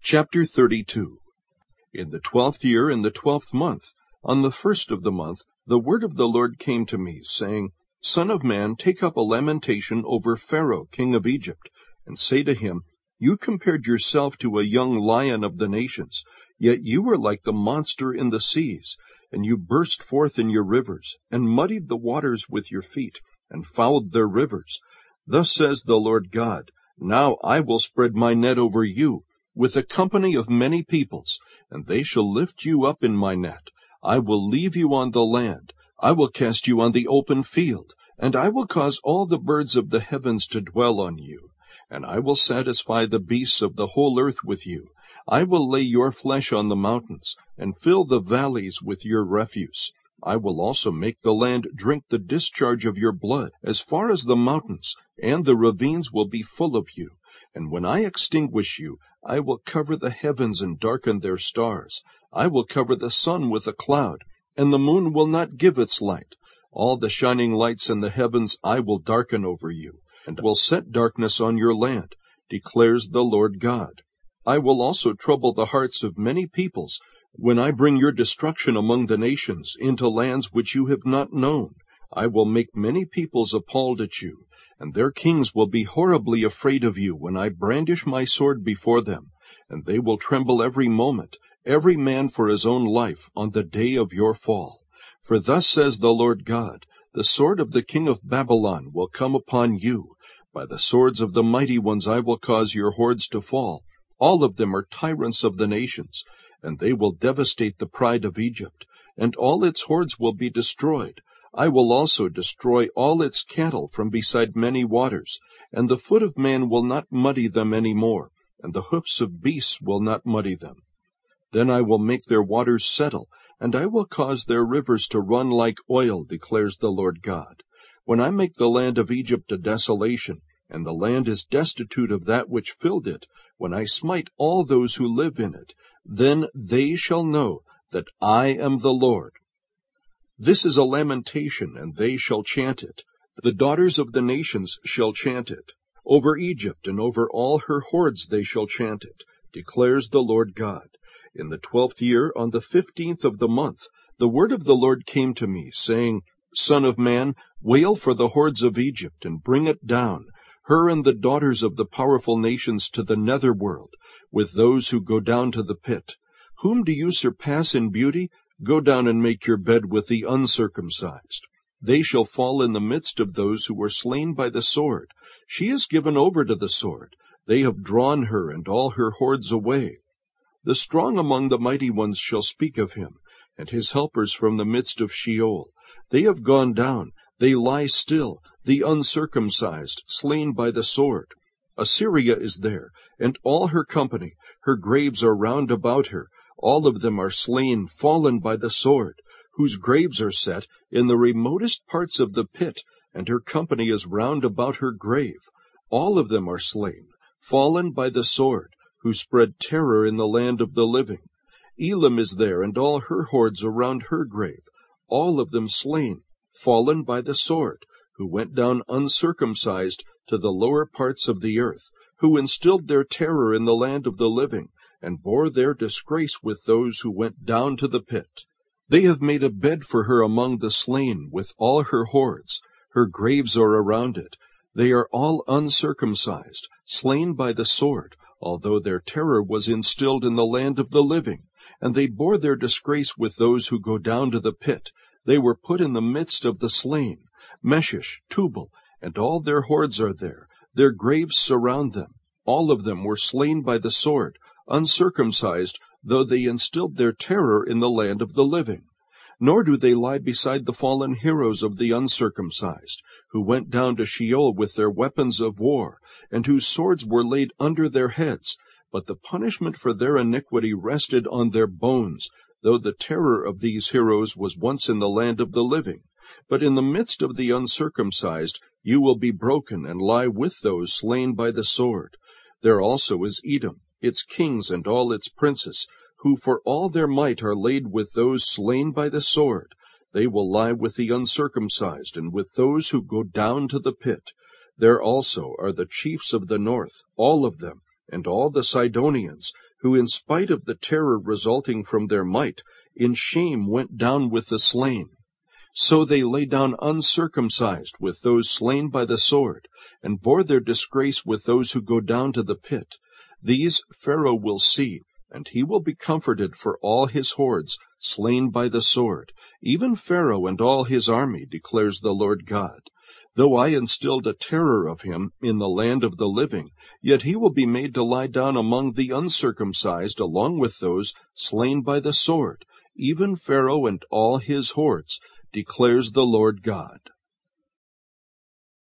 Chapter 32. In the 12th year, in the 12th month, on the 1st of the month, the word of the Lord came to me, saying, Son of man, take up a lamentation over Pharaoh, king of Egypt, and say to him, You compared yourself to a young lion of the nations, yet you are like the monster in the seas, and you burst forth in your rivers, and muddied the waters with your feet, and fouled their rivers. Thus says the Lord God, Now I will spread my net over you, with a company of many peoples, and they shall lift you up in my net. I will leave you on the land. I will cast you on the open field, and I will cause all the birds of the heavens to dwell on you. And I will satisfy the beasts of the whole earth with you. I will lay your flesh on the mountains, and fill the valleys with your refuse. I will also make the land drink the discharge of your blood, as far as the mountains, and the ravines will be full of you. And when I extinguish you, I will cover the heavens and darken their stars. I will cover the sun with a cloud, and the moon will not give its light. All the shining lights in the heavens I will darken over you, and will set darkness on your land, declares the Lord God. I will also trouble the hearts of many peoples, when I bring your destruction among the nations, into lands which you have not known. I will make many peoples appalled at you, and their kings will be horribly afraid of you when I brandish my sword before them, and they will tremble every moment, every man for his own life, on the day of your fall. For thus says the Lord God, The sword of the king of Babylon will come upon you. By the swords of the mighty ones I will cause your hordes to fall. All of them are tyrants of the nations, and they will devastate the pride of Egypt, and all its hordes will be destroyed. I will also destroy all its cattle from beside many waters, and the foot of man will not muddy them any more, and the hoofs of beasts will not muddy them. Then I will make their waters settle, and I will cause their rivers to run like oil, declares the Lord God. When I make the land of Egypt a desolation, and the land is destitute of that which filled it, when I smite all those who live in it, then they shall know that I am the Lord. This is a lamentation, and they shall chant it. The daughters of the nations shall chant it. Over Egypt and over all her hordes they shall chant it, declares the Lord God. In the 12th year, on the 15th of the month, the word of the Lord came to me, saying, Son of man, wail for the hordes of Egypt, and bring it down, her and the daughters of the powerful nations, to the netherworld, with those who go down to the pit. Whom do you surpass in beauty? Go down and make your bed with the uncircumcised. They shall fall in the midst of those who were slain by the sword. She is given over to the sword. They have drawn her and all her hordes away. The strong among the mighty ones shall speak of him, and his helpers from the midst of Sheol. They have gone down, they lie still, the uncircumcised, slain by the sword. Assyria is there, and all her company. Her graves are round about her. All of them are slain, fallen by the sword, whose graves are set in the remotest parts of the pit, and her company is round about her grave. All of them are slain, fallen by the sword, who spread terror in the land of the living. Elam is there, and all her hordes around her grave. All of them slain, fallen by the sword, who went down uncircumcised to the lower parts of the earth, who instilled their terror in the land of the living, and bore their disgrace with those who went down to the pit. They have made a bed for her among the slain, with all her hordes. Her graves are around it. They are all uncircumcised, slain by the sword, although their terror was instilled in the land of the living. And they bore their disgrace with those who go down to the pit. They were put in the midst of the slain. Meshish, Tubal, and all their hordes are there. Their graves surround them. All of them were slain by the sword, uncircumcised, though they instilled their terror in the land of the living. Nor do they lie beside the fallen heroes of the uncircumcised, who went down to Sheol with their weapons of war, and whose swords were laid under their heads. But the punishment for their iniquity rested on their bones, though the terror of these heroes was once in the land of the living. But in the midst of the uncircumcised you will be broken, and lie with those slain by the sword. There also is Edom, its kings and all its princes, who for all their might are laid with those slain by the sword. They will lie with the uncircumcised, and with those who go down to the pit. There also are the chiefs of the north, all of them, and all the Sidonians, who in spite of the terror resulting from their might, in shame went down with the slain. So they lay down uncircumcised with those slain by the sword, and bore their disgrace with those who go down to the pit. These Pharaoh will see, and he will be comforted for all his hordes slain by the sword, even Pharaoh and all his army, declares the Lord God. Though I instilled a terror of him in the land of the living, yet he will be made to lie down among the uncircumcised along with those slain by the sword, even Pharaoh and all his hordes, declares the Lord God.